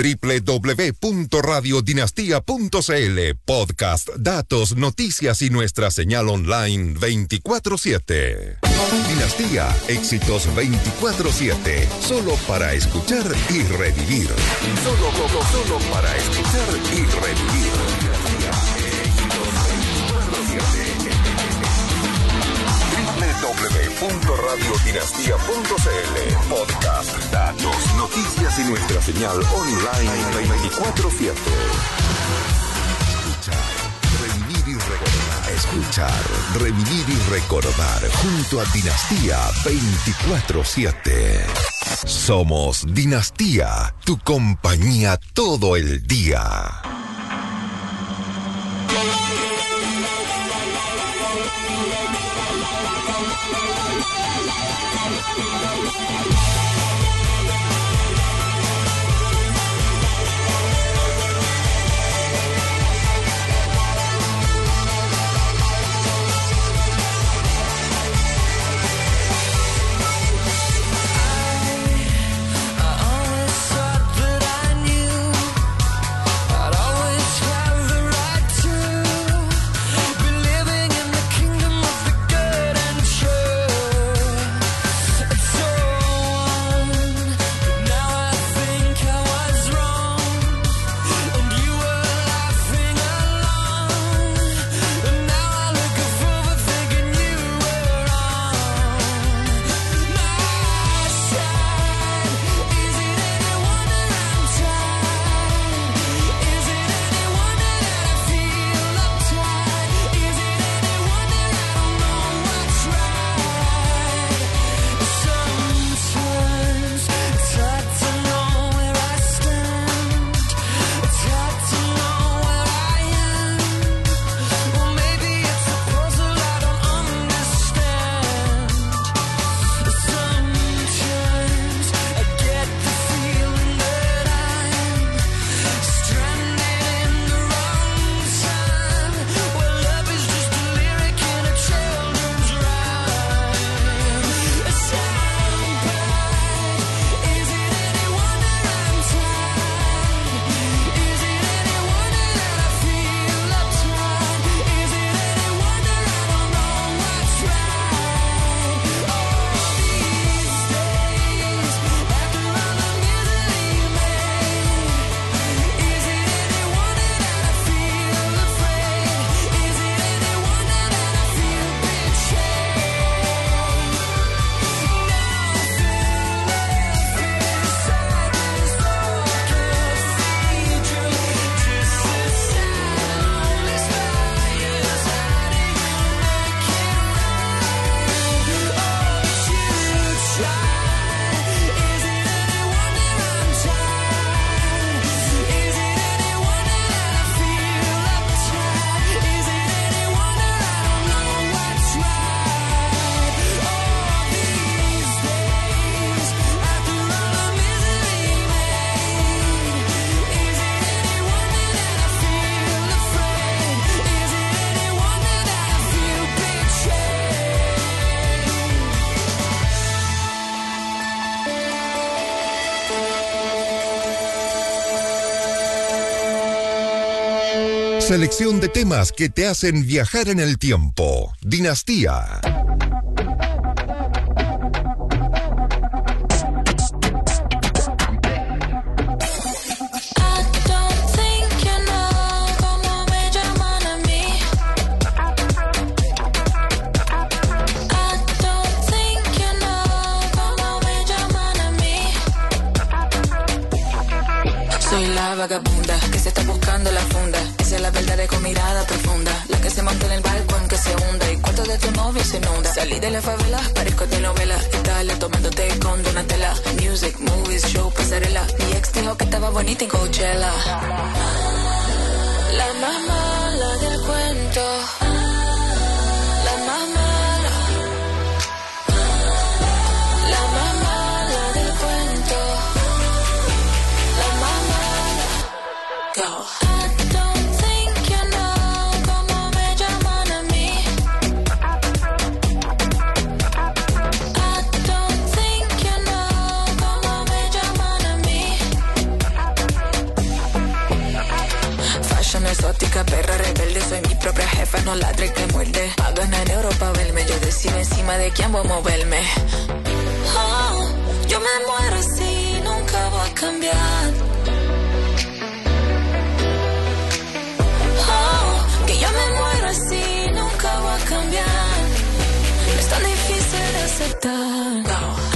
www.radiodinastia.cl. Podcast, datos, noticias y nuestra señal online 24/7. Dinastía, éxitos 24/7. Solo para escuchar y revivir. Solo para escuchar y revivir. www.radiodinastia.cl. Podcast, datos, noticias y nuestra señal online 24/7. Escuchar, revivir y recordar junto a Dinastía 24/7. Somos Dinastía, tu compañía todo el día. Selección de temas que te hacen viajar en el tiempo. Dinastía. Soy la vagabunda que se está buscando la funda. Esa es la verdad con mirada profunda. La que se monta en el barco en que se hunda. Y cuarto de tu novio se inunda. Salí de la favela, parezco de novela. Italia tomándote con Donatella. Music, movies, show, pasarela. Mi ex dijo que estaba bonita en Coachella. La más mala del cuento. La más mala. La más mala del cuento. La más mala. Go. soy mi propia jefa, no ladra y te muerde. Pagan en euro pa' verme, yo decido encima de quién voy a moverme. Oh, yo me muero así, nunca voy a cambiar. Oh, que yo me muero así, nunca voy a cambiar. Es tan difícil de aceptar. No.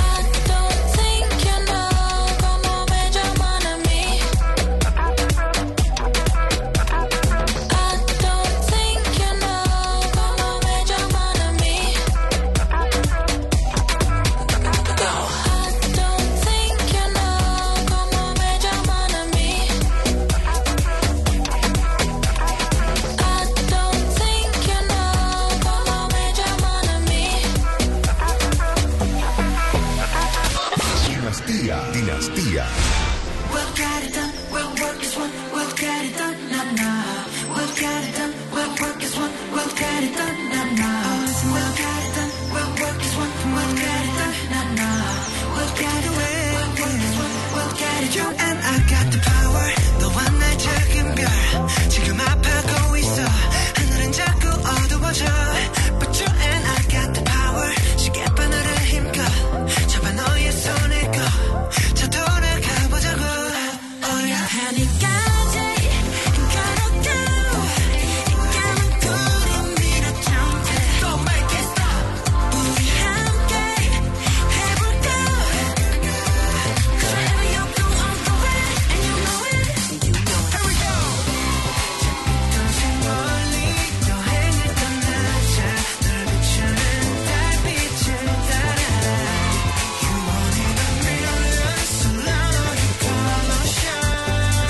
Dinastía. We'll get it done, we'll work as one, we'll get it done, nah, nah. We'll get it done, we'll work as one, we'll get it done, nah, nah. We'll get it done, we'll work as one, we'll get it done, nah, nah. We'll get it done, we'll work as one, we'll get it done. You and I got the power, 너와 날 작은 별, 지금 아파하고 있어. 하늘은 자꾸 어두워져. But you and I got the power, 시계바늘을 힘껏 잡아 너의 손을 꺼. 자 돌아가보자고. Oh yeah. 하늘까지 가로고 인간은 구름 위로 jump. Don't make it stop. 우리 함께 해볼까. Cause wherever you go I'm going and you know it. Here we go. 저빛도시 멀리 여행을 떠나자. 널 비추는 달빛을 따라. You want it a million, so now you gonna shine.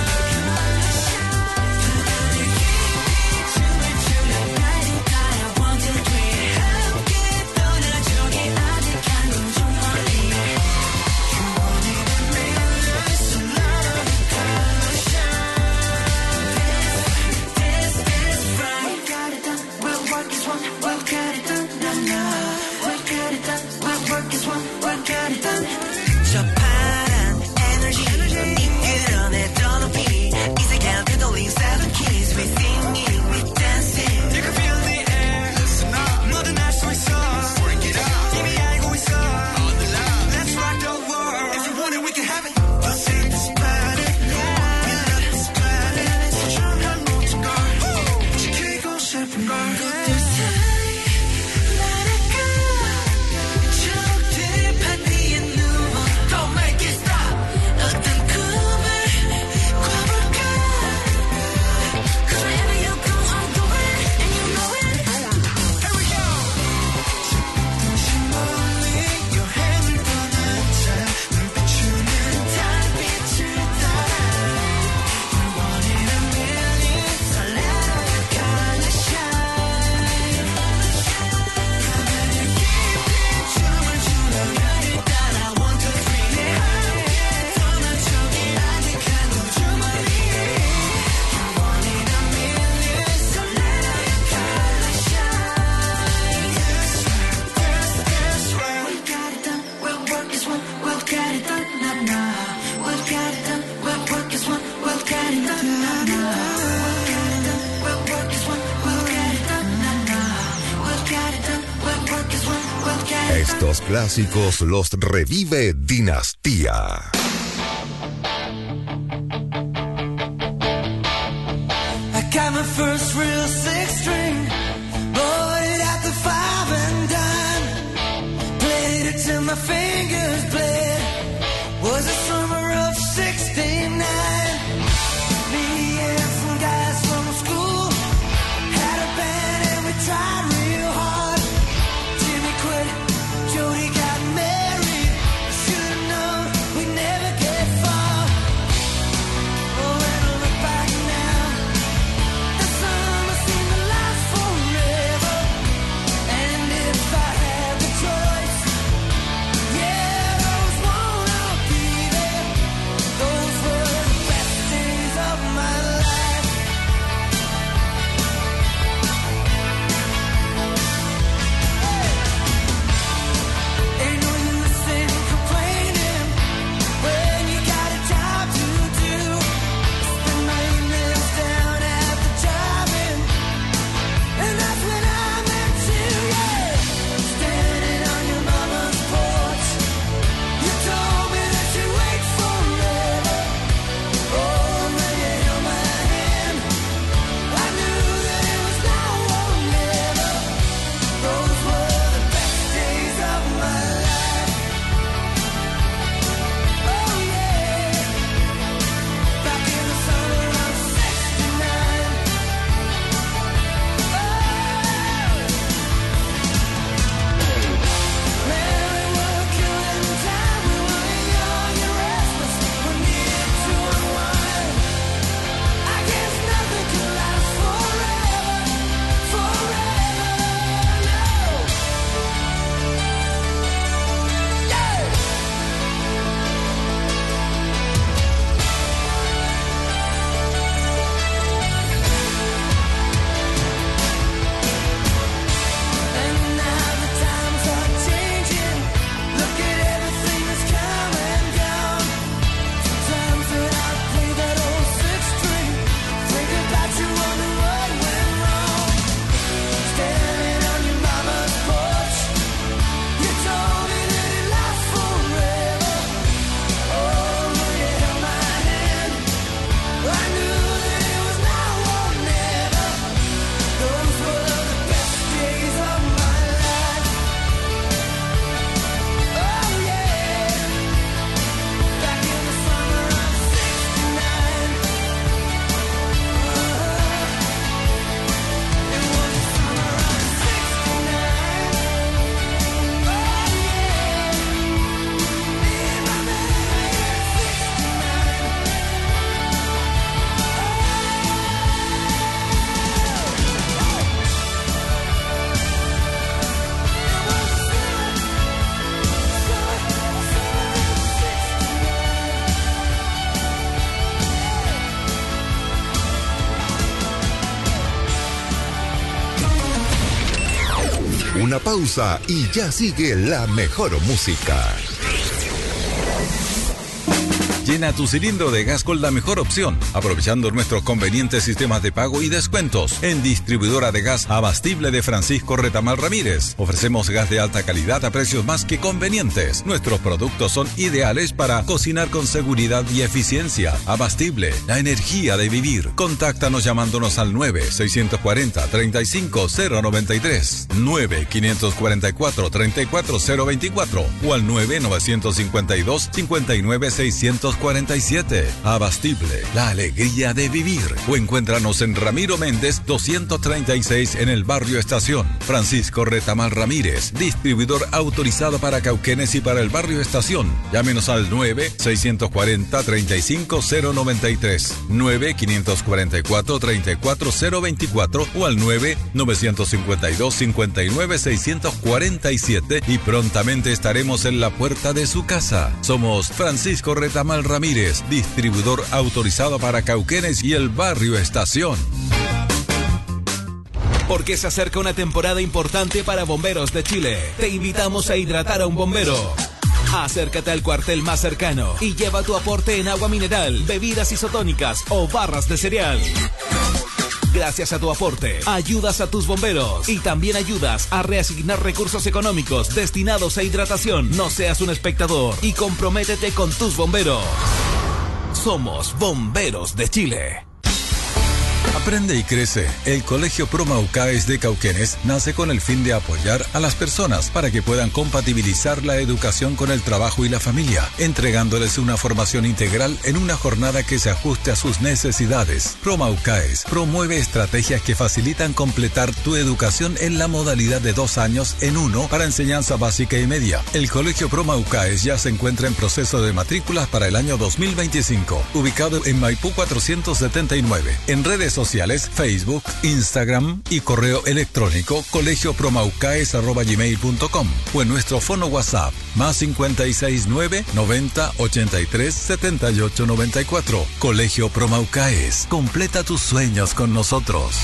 하늘을 깊이 춤을 추려 날릴까. One, two, three. 함께 떠나죠. 아직 안 좀 멀리. You want it a million, so now you gonna shine. This right. We'll get it done, we'll work as one, we'll get it done, nah, nah. We'll get it done, we'll work as one, we'll get it done. 저 파란 에너지 이끌어내 더 높이 이 세계를 되돌린 seven keys. We singing, we dancing. You can feel the air, listen up. 뭐든 할 수 있어. Break it up. 이미 알고 있어. On the line. Let's rock the world. If you want it, we can have it. Let's hit this planet. We love this planet. 소중한 모든 걸 지키고 싶은 걸. 것들 사이 날아가. 초록들판 위에 누워. Don't make it stop. 어떤 꿈을 꿔볼까. Cause wherever you go I'm going and you know it. Here we go. 도시 멀리 여행을 떠나자. 널 비추는 달빛을 따라. You want it a million, so let it gonna shine. 하늘을 깊이 춤을 추며 별을 따라. One, two, three. 함께 떠나죠. 아직 안 주머니. You want it a million, so let it gonna shine. That's right. We'll get it done, we'll work as one, we'll get it done, nah, nah. We'll get it done, we'll work as one, we'll get it done, nah, nah. We'll get it done, we'll work as one, we'll get it done, nah, nah. We'll get it done, we'll work as one, we'll get it done. Estos clásicos los revive Dinastía. I got my first real six string, bought it at the five and dime, played it till my fingers bled. Was the summer of '69. Me and some guys from school had a band and we tried real hard. Jimmy quit, Jody got married. Should've known we'd never get far. Oh, and I look back now. The summer seemed to last forever. And if I had the choice, Una pausa y ya sigue la mejor música. Llena tu cilindro de gas con la mejor opción, aprovechando nuestros convenientes sistemas de pago y descuentos. En Distribuidora de Gas Abastible de Francisco Retamal Ramírez, ofrecemos gas de alta calidad a precios más que convenientes. Nuestros productos son ideales para cocinar con seguridad y eficiencia. Abastible, la energía de vivir. Contáctanos llamándonos al 9-640-35093, 9-544-34024 o al 9-952-59647. Abastible, la alegría de vivir. O encuéntranos en Ramiro Méndez 236 en el barrio Estación. Francisco Retamal Ramírez, distribuidor autorizado para Cauquenes y para el barrio Estación. Llámenos al 9-640-35093, 9-544-34024 o al 9-952-59647 y prontamente estaremos en la puerta de su casa. Somos Francisco Retamal Ramírez, distribuidor autorizado para Cauquenes y el barrio Estación. Porque se acerca una temporada importante para bomberos de Chile. Te invitamos a hidratar a un bombero. Acércate al cuartel más cercano y lleva tu aporte en agua mineral, bebidas isotónicas o barras de cereal. Gracias a tu aporte, ayudas a tus bomberos y también ayudas a reasignar recursos económicos destinados a hidratación. No seas un espectador y comprométete con tus bomberos. Somos Bomberos de Chile. Aprende y crece. El Colegio Promaucaes de Cauquenes nace con el fin de apoyar a las personas para que puedan compatibilizar la educación con el trabajo y la familia, entregándoles una formación integral en una jornada que se ajuste a sus necesidades. Promaucaes promueve estrategias que facilitan completar tu educación en la modalidad de 2 años en 1 para enseñanza básica y media. El Colegio Promaucaes ya se encuentra en proceso de matrículas para el año 2025, ubicado en Maipú 479. En redes sociales, Facebook, Instagram y correo electrónico colegiopromaucaes@gmail.com o en nuestro fono WhatsApp +569 90 83 78 94. Colegio Promaucaes, completa tus sueños con nosotros.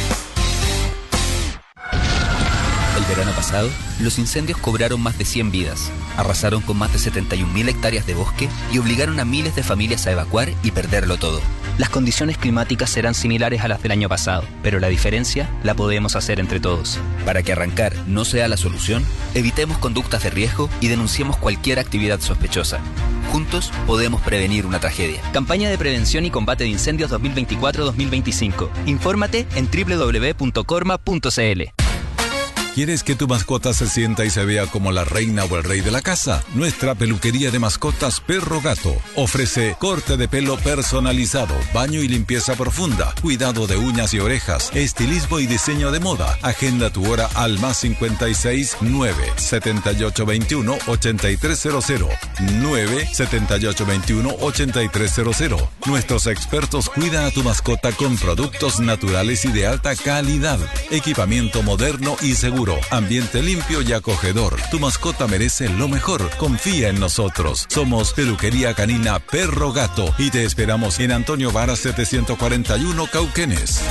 El verano pasado, los incendios cobraron más de 100 vidas, arrasaron con más de 71.000 hectáreas de bosque y obligaron a miles de familias a evacuar y perderlo todo. Las condiciones climáticas serán similares a las del año pasado, pero la diferencia la podemos hacer entre todos. Para que arrancar no sea la solución, evitemos conductas de riesgo y denunciemos cualquier actividad sospechosa. Juntos podemos prevenir una tragedia. Campaña de Prevención y Combate de Incendios 2024-2025. Infórmate en www.corma.cl. ¿Quieres que tu mascota se sienta y se vea como la reina o el rey de la casa? Nuestra peluquería de mascotas Perro Gato ofrece corte de pelo personalizado, baño y limpieza profunda, cuidado de uñas y orejas, estilismo y diseño de moda. Agenda tu hora al +56 9 7821 8300 9 7821 8300. Nuestros expertos cuidan a tu mascota con productos naturales y de alta calidad, equipamiento moderno y seguro. Ambiente limpio y acogedor. Tu mascota merece lo mejor. Confía en nosotros. Somos Peluquería Canina Perro Gato y te esperamos en Antonio Vara 741 Cauquenes.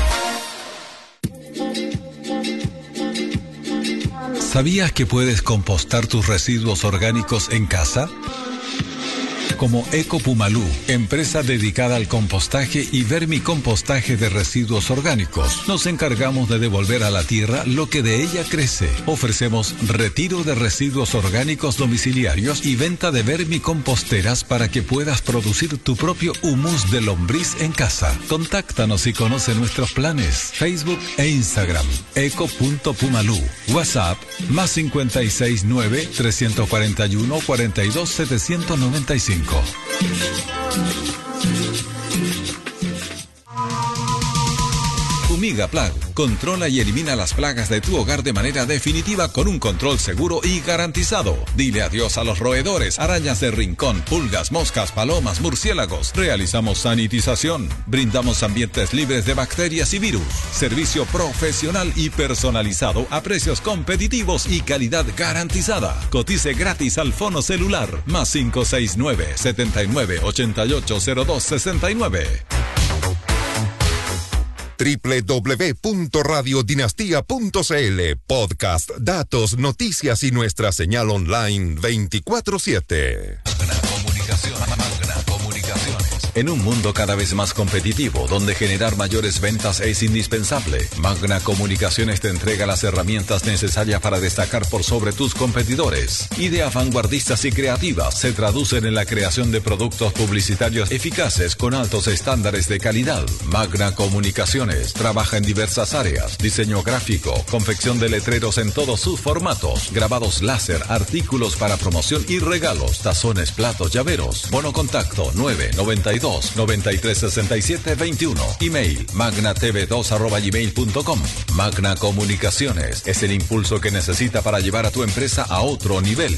¿Sabías que puedes compostar tus residuos orgánicos en casa? Como Ecopumalú, empresa dedicada al compostaje y vermicompostaje de residuos orgánicos. Nos encargamos de devolver a la tierra lo que de ella crece. Ofrecemos retiro de residuos orgánicos domiciliarios y venta de vermicomposteras para que puedas producir tu propio humus de lombriz en casa. Contáctanos y conoce nuestros planes. Facebook e Instagram, eco.pumalú. WhatsApp, +56 9 341 42 795. Fumiga Plag. Controla y elimina las plagas de tu hogar de manera definitiva con un control seguro y garantizado. Dile adiós a los roedores, arañas de rincón, pulgas, moscas, palomas, murciélagos. Realizamos sanitización. Brindamos ambientes libres de bacterias y virus. Servicio profesional y personalizado a precios competitivos y calidad garantizada. Cotice gratis al fono celular +569 79 88 02 69. www.radiodinastia.cl. Podcast, datos, noticias y nuestra señal online 24/7. Magna Comunicaciones. En un mundo cada vez más competitivo, donde generar mayores ventas es indispensable, Magna Comunicaciones te entrega las herramientas necesarias para destacar por sobre tus competidores. Ideas vanguardistas y creativas se traducen en la creación de productos publicitarios eficaces con altos estándares de calidad. Magna Comunicaciones trabaja en diversas áreas: diseño gráfico, confección de letreros en todos sus formatos, grabados láser, artículos para promoción y regalos, tazones, platos, llaveros. Bono contacto 992-936721. Email magnatv2@gmail.com. Magna Comunicaciones es el impulso que necesita para llevar a tu empresa a otro nivel.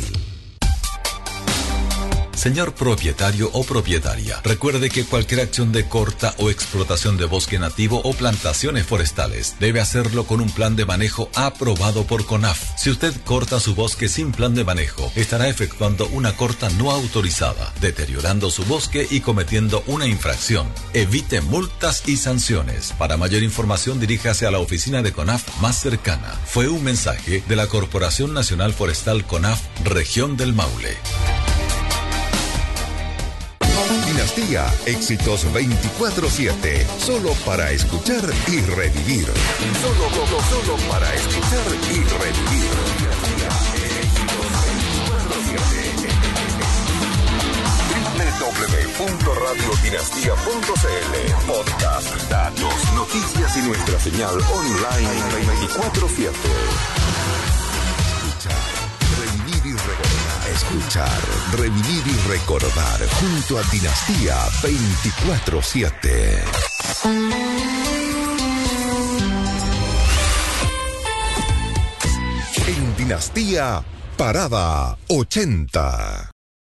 Señor propietario o propietaria, recuerde que cualquier acción de corta o explotación de bosque nativo o plantaciones forestales debe hacerlo con un plan de manejo aprobado por CONAF. Si usted corta su bosque sin plan de manejo, estará efectuando una corta no autorizada, deteriorando su bosque y cometiendo una infracción. Evite multas y sanciones. Para mayor información, diríjase a la oficina de CONAF más cercana. Fue un mensaje de la Corporación Nacional Forestal CONAF, Región del Maule. Dinastía, éxitos 24/7, solo para escuchar y revivir. Solo para escuchar y revivir. www.radiodinastia.cl. Podcast, datos, noticias y nuestra señal online 24/7. Escuchar, revivir y recordar junto a Dinastía 24/7. En Dinastía, Parada 80.